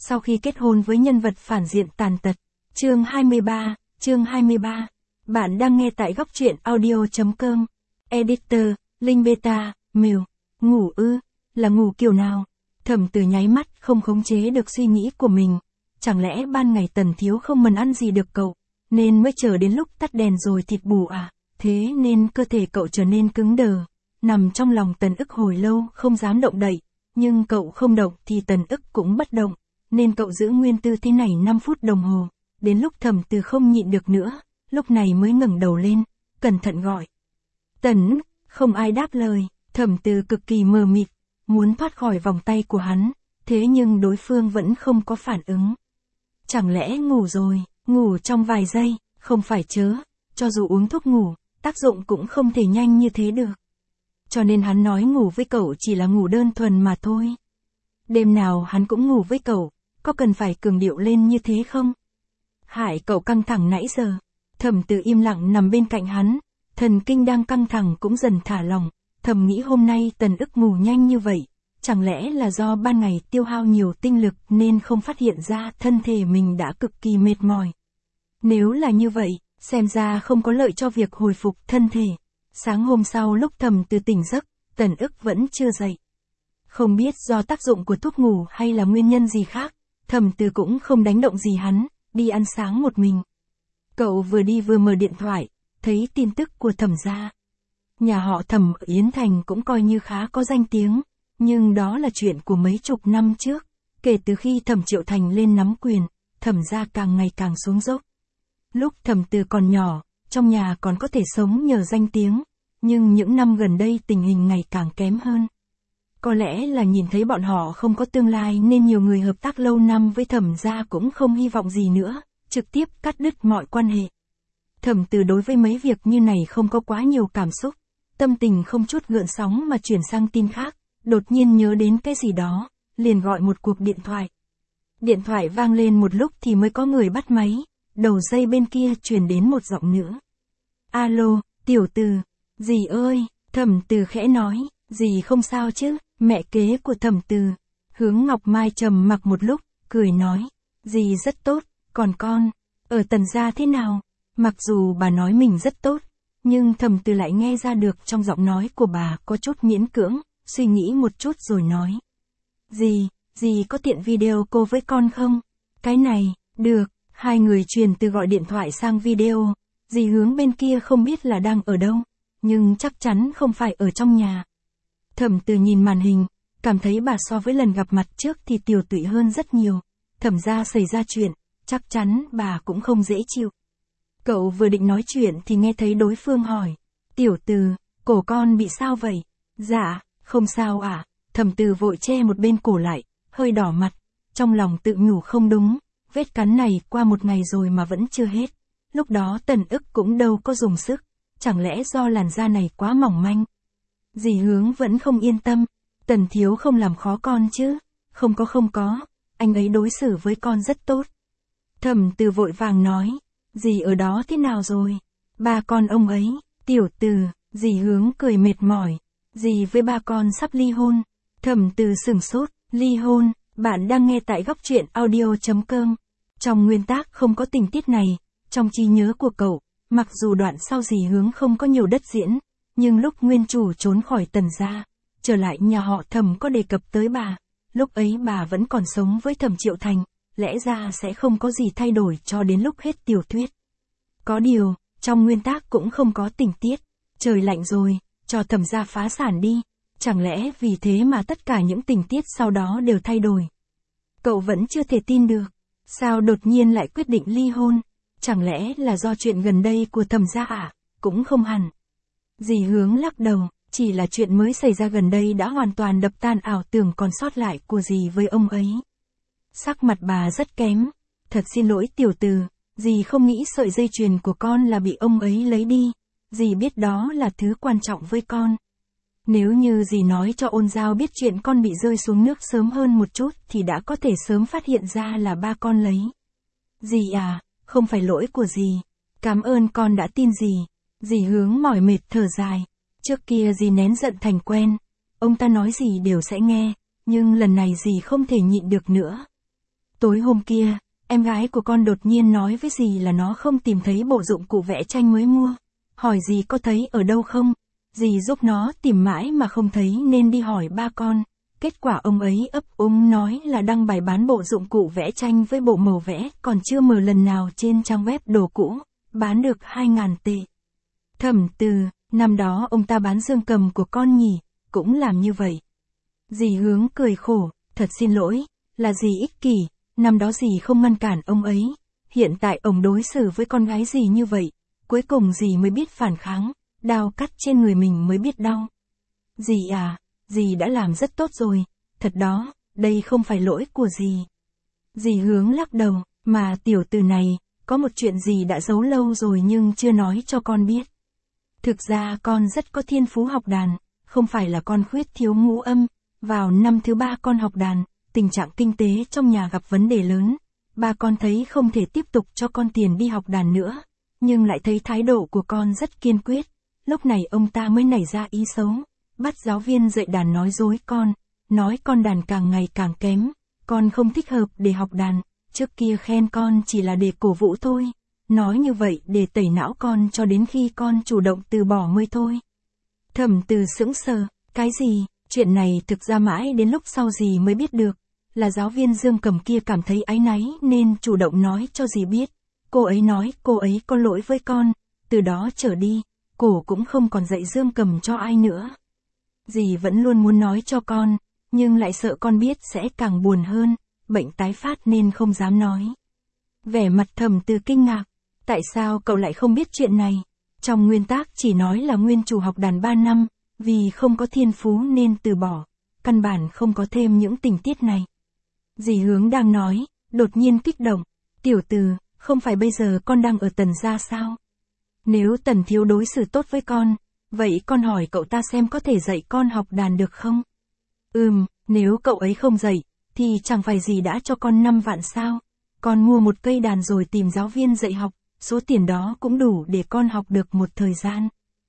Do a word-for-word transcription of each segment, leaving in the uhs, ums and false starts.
sau khi kết hôn với nhân vật phản diện tàn tật. Chương hai mươi ba, chương hai mươi ba. Bạn đang nghe tại góc truyện audio chấm com. Editor, Linh Beta, Mèo. Ngủ ư? Là ngủ kiểu nào? Thẩm Từ nháy mắt không khống chế được suy nghĩ của mình. Chẳng lẽ ban ngày Tần Thiếu không mần ăn gì được cậu, nên mới chờ đến lúc tắt đèn rồi thịt bù à? Thế nên cơ thể cậu trở nên cứng đờ, nằm trong lòng Tần Ức hồi lâu không dám động đậy. Nhưng cậu không động thì Tần Ức cũng bất động, nên cậu giữ nguyên tư thế này năm phút đồng hồ. Đến lúc Thẩm Từ không nhịn được nữa, lúc này mới ngẩng đầu lên, cẩn thận gọi. Tần, không ai đáp lời. Thẩm Từ cực kỳ mờ mịt, muốn thoát khỏi vòng tay của hắn, thế nhưng đối phương vẫn không có phản ứng. Chẳng lẽ ngủ rồi, ngủ trong vài giây, không phải chớ, cho dù uống thuốc ngủ, tác dụng cũng không thể nhanh như thế được. Cho nên hắn nói ngủ với cậu chỉ là ngủ đơn thuần mà thôi. Đêm nào hắn cũng ngủ với cậu, có cần phải cường điệu lên như thế không? Hại cậu căng thẳng nãy giờ. Thẩm Từ im lặng nằm bên cạnh hắn, thần kinh đang căng thẳng cũng dần thả lỏng, thầm nghĩ hôm nay Tần Ức ngủ nhanh như vậy, chẳng lẽ là do ban ngày tiêu hao nhiều tinh lực nên không phát hiện ra thân thể mình đã cực kỳ mệt mỏi. Nếu là như vậy, xem ra không có lợi cho việc hồi phục thân thể. Sáng hôm sau lúc Thẩm Từ tỉnh giấc, Tần Ức vẫn chưa dậy. Không biết do tác dụng của thuốc ngủ hay là nguyên nhân gì khác, Thẩm Từ cũng không đánh động gì hắn, đi ăn sáng một mình. Cậu vừa đi vừa mở điện thoại, thấy tin tức của Thẩm gia. Nhà họ Thẩm ở Yến Thành cũng coi như khá có danh tiếng, nhưng đó là chuyện của mấy chục năm trước. Kể từ khi Thẩm Triệu Thành lên nắm quyền, Thẩm gia càng ngày càng xuống dốc. Lúc Thẩm Từ còn nhỏ, trong nhà còn có thể sống nhờ danh tiếng, nhưng những năm gần đây tình hình ngày càng kém hơn. Có lẽ là nhìn thấy bọn họ không có tương lai nên nhiều người hợp tác lâu năm với Thẩm gia cũng không hy vọng gì nữa, trực tiếp cắt đứt mọi quan hệ. Thẩm Từ đối với mấy việc như này không có quá nhiều cảm xúc, tâm tình không chút gợn sóng mà chuyển sang tin khác, đột nhiên nhớ đến cái gì đó, liền gọi một cuộc điện thoại. Điện thoại vang lên một lúc thì mới có người bắt máy, đầu dây bên kia truyền đến một giọng nữ. Alo, Tiểu Từ, dì ơi, Thẩm Từ khẽ nói, dì không sao chứ? Mẹ kế của Thẩm Từ, Hướng Ngọc Mai trầm mặc một lúc, cười nói, dì rất tốt, còn con, ở Tần gia thế nào? Mặc dù bà nói mình rất tốt, nhưng Thẩm Từ lại nghe ra được trong giọng nói của bà có chút miễn cưỡng, suy nghĩ một chút rồi nói. Dì, dì có tiện video cô với con không? Cái này, được, hai người truyền từ gọi điện thoại sang video, dì Hướng bên kia không biết là đang ở đâu, nhưng chắc chắn không phải ở trong nhà. Thẩm Từ nhìn màn hình, cảm thấy bà so với lần gặp mặt trước thì tiều tụy hơn rất nhiều. Thẩm gia xảy ra chuyện, chắc chắn bà cũng không dễ chịu. Cậu vừa định nói chuyện thì nghe thấy đối phương hỏi, Tiểu Từ, cổ con bị sao vậy? Dạ, không sao ạ. À? Thẩm Từ vội che một bên cổ lại, hơi đỏ mặt, trong lòng tự nhủ không đúng, vết cắn này qua một ngày rồi mà vẫn chưa hết. Lúc đó Tần Ức cũng đâu có dùng sức, chẳng lẽ do làn da này quá mỏng manh? Dì Hướng vẫn không yên tâm, Tần Thiếu không làm khó con chứ? Không có không có, anh ấy đối xử với con rất tốt. Thẩm Từ vội vàng nói, dì ở đó thế nào rồi? Ba con ông ấy, Tiểu Từ, dì Hướng cười mệt mỏi, dì với ba con sắp ly hôn. Thẩm Từ sửng sốt, ly hôn, bạn đang nghe tại góc truyện audio chấm com. Trong nguyên tác không có tình tiết này, trong trí nhớ của cậu, mặc dù đoạn sau dì Hướng không có nhiều đất diễn, nhưng lúc nguyên chủ trốn khỏi Tần gia, trở lại nhà họ Thẩm có đề cập tới bà, lúc ấy bà vẫn còn sống với Thẩm Triệu Thành, lẽ ra sẽ không có gì thay đổi cho đến lúc hết tiểu thuyết. Có điều, trong nguyên tác cũng không có tình tiết, trời lạnh rồi, cho Thẩm gia phá sản đi, chẳng lẽ vì thế mà tất cả những tình tiết sau đó đều thay đổi. Cậu vẫn chưa thể tin được, sao đột nhiên lại quyết định ly hôn, chẳng lẽ là do chuyện gần đây của Thẩm gia à? Cũng không hẳn. Dì Hướng lắc đầu, chỉ là chuyện mới xảy ra gần đây đã hoàn toàn đập tan ảo tưởng còn sót lại của dì với ông ấy. Sắc mặt bà rất kém, thật xin lỗi Tiểu Từ, dì không nghĩ sợi dây chuyền của con là bị ông ấy lấy đi, dì biết đó là thứ quan trọng với con. Nếu như dì nói cho Ôn Giao biết chuyện con bị rơi xuống nước sớm hơn một chút thì đã có thể sớm phát hiện ra là ba con lấy. Dì à, không phải lỗi của dì, cảm ơn con đã tin dì. Dì Hướng mỏi mệt thở dài, trước kia dì nén giận thành quen, ông ta nói gì đều sẽ nghe, nhưng lần này dì không thể nhịn được nữa. Tối hôm kia, em gái của con đột nhiên nói với dì là nó không tìm thấy bộ dụng cụ vẽ tranh mới mua. Hỏi dì có thấy ở đâu không? Dì giúp nó tìm mãi mà không thấy nên đi hỏi ba con. Kết quả ông ấy ấp úng nói là đăng bài bán bộ dụng cụ vẽ tranh với bộ màu vẽ còn chưa mở lần nào trên trang web đồ cũ, bán được hai ngàn tệ. Thẩm Từ, năm đó ông ta bán dương cầm của con nhỉ, cũng làm như vậy. Dì Hướng cười khổ, thật xin lỗi, là dì ích kỷ, năm đó dì không ngăn cản ông ấy. Hiện tại ông đối xử với con gái dì như vậy, cuối cùng dì mới biết phản kháng, đao cắt trên người mình mới biết đau. Dì à, dì đã làm rất tốt rồi, thật đó, đây không phải lỗi của dì. Dì Hướng lắc đầu, mà tiểu từ này, có một chuyện dì đã giấu lâu rồi nhưng chưa nói cho con biết. Thực ra con rất có thiên phú học đàn, không phải là con khuyết thiếu ngũ âm. Vào năm thứ ba con học đàn, tình trạng kinh tế trong nhà gặp vấn đề lớn. Ba con thấy không thể tiếp tục cho con tiền đi học đàn nữa, nhưng lại thấy thái độ của con rất kiên quyết. Lúc này ông ta mới nảy ra ý xấu, bắt giáo viên dạy đàn nói dối con, nói con đàn càng ngày càng kém, con không thích hợp để học đàn, trước kia khen con chỉ là để cổ vũ thôi, nói như vậy để tẩy não con cho đến khi con chủ động từ bỏ mới thôi. Thẩm Từ sững sờ, cái gì? Chuyện này thực ra mãi đến lúc sau dì mới biết được, là giáo viên dương cầm kia cảm thấy áy náy nên chủ động nói cho dì biết. Cô ấy nói cô ấy có lỗi với con, từ đó trở đi, cô cũng không còn dạy dương cầm cho ai nữa. Dì vẫn luôn muốn nói cho con, nhưng lại sợ con biết sẽ càng buồn hơn, bệnh tái phát nên không dám nói. Vẻ mặt Thẩm Từ kinh ngạc, tại sao cậu lại không biết chuyện này? Trong nguyên tắc chỉ nói là nguyên chủ học đàn ba năm, vì không có thiên phú nên từ bỏ, căn bản không có thêm những tình tiết này. Dì Hướng đang nói, đột nhiên kích động, tiểu Từ, không phải bây giờ con đang ở Tần gia sao? Nếu Tần thiếu đối xử tốt với con, vậy con hỏi cậu ta xem có thể dạy con học đàn được không? Ừm, nếu cậu ấy không dạy, thì chẳng phải dì đã cho con năm vạn sao? Con mua một cây đàn rồi tìm giáo viên dạy học, số tiền đó cũng đủ để con học được một thời gian.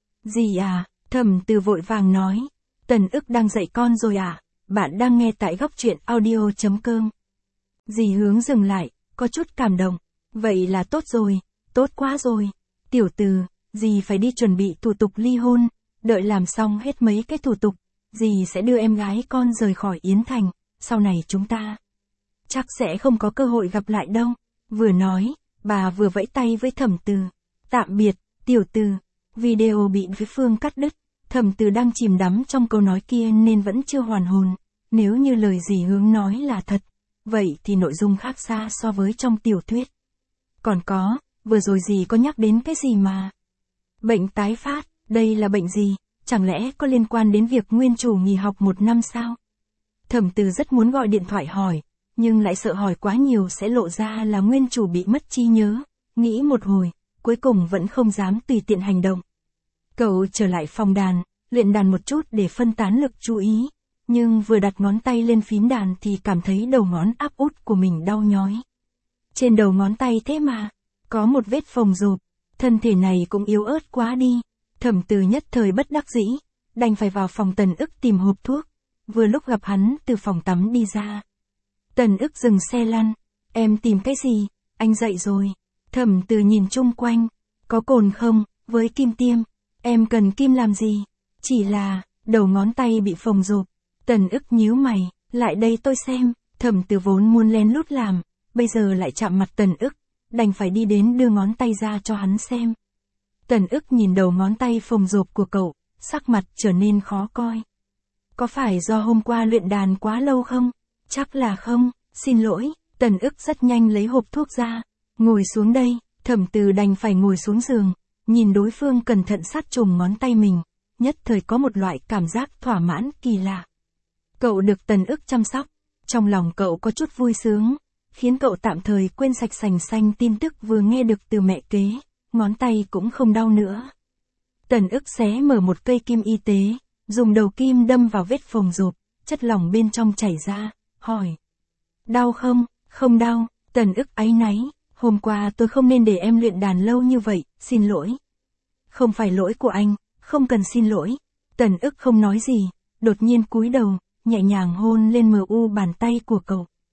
Dì à, Thẩm Từ vội vàng nói, Tần Ức đang dạy con rồi à? Bạn đang nghe tại góc truyện audio chấm com. Dì Hướng dừng lại, có chút cảm động, vậy là tốt rồi, tốt quá rồi. Tiểu Từ, dì phải đi chuẩn bị thủ tục ly hôn, đợi làm xong hết mấy cái thủ tục, dì sẽ đưa em gái con rời khỏi Yến Thành, sau này chúng ta chắc sẽ không có cơ hội gặp lại đâu. Vừa nói, bà vừa vẫy tay với Thẩm Từ. Tạm biệt, tiểu Từ. Video bị đối phương cắt đứt. Thẩm Từ đang chìm đắm trong câu nói kia nên vẫn chưa hoàn hồn. Nếu như lời dì Hướng nói là thật, vậy thì nội dung khác xa so với trong tiểu thuyết. Còn có, vừa rồi dì có nhắc đến cái gì mà? Bệnh tái phát, đây là bệnh gì? Chẳng lẽ có liên quan đến việc nguyên chủ nghỉ học một năm sao? Thẩm Từ rất muốn gọi điện thoại hỏi, nhưng lại sợ hỏi quá nhiều sẽ lộ ra là nguyên chủ bị mất trí nhớ. Nghĩ một hồi, cuối cùng vẫn không dám tùy tiện hành động. Cậu trở lại phòng đàn, luyện đàn một chút để phân tán lực chú ý. Nhưng vừa đặt ngón tay lên phím đàn thì cảm thấy đầu ngón áp út của mình đau nhói. Trên đầu ngón tay thế mà, có một vết phồng rộp, thân thể này cũng yếu ớt quá đi. Thẩm Từ nhất thời bất đắc dĩ, đành phải vào phòng Tần Ức tìm hộp thuốc. Vừa lúc gặp hắn từ phòng tắm đi ra. Tần Ức dừng xe lăn, em tìm cái gì, anh dậy rồi. Thẩm Từ nhìn chung quanh, có cồn không, với kim tiêm, em cần kim làm gì? Chỉ là, đầu ngón tay bị phồng rộp. Tần Ức nhíu mày, lại đây tôi xem. Thẩm Từ vốn muốn lén lút làm, bây giờ lại chạm mặt Tần Ức, đành phải đi đến đưa ngón tay ra cho hắn xem. Tần Ức nhìn đầu ngón tay phồng rộp của cậu, sắc mặt trở nên khó coi. Có phải do hôm qua luyện đàn quá lâu không? Chắc là không, xin lỗi. Tần Ức rất nhanh lấy hộp thuốc ra, ngồi xuống đây. Thẩm Từ đành phải ngồi xuống giường, nhìn đối phương cẩn thận sát trùng ngón tay mình, nhất thời có một loại cảm giác thỏa mãn kỳ lạ. Cậu được Tần Ức chăm sóc, trong lòng cậu có chút vui sướng, khiến cậu tạm thời quên sạch sành xanh tin tức vừa nghe được từ mẹ kế, ngón tay cũng không đau nữa. Tần Ức xé mở một cây kim y tế, dùng đầu kim đâm vào vết phồng rộp, chất lỏng bên trong chảy ra, hỏi. Đau không? Không đau. Tần Ức áy náy, hôm qua tôi không nên để em luyện đàn lâu như vậy, xin lỗi. Không phải lỗi của anh, không cần xin lỗi. Tần Ức không nói gì, đột nhiên cúi đầu, nhẹ nhàng hôn lên mờ u bàn tay của cậu.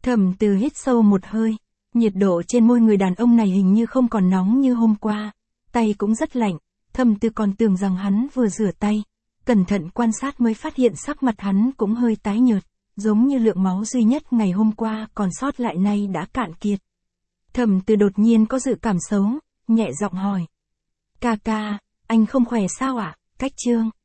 Thẩm Từ hít sâu một hơi, nhiệt độ trên môi người đàn ông này hình như không còn nóng như hôm qua, tay cũng rất lạnh, Thẩm Từ còn tưởng rằng hắn vừa rửa tay, cẩn thận quan sát mới phát hiện sắc mặt hắn cũng hơi tái nhợt, giống như lượng máu duy nhất ngày hôm qua còn sót lại nay đã cạn kiệt. Thẩm Từ đột nhiên có dự cảm xấu, nhẹ giọng hỏi. Ca ca, anh không khỏe sao ạ? Cách Trương.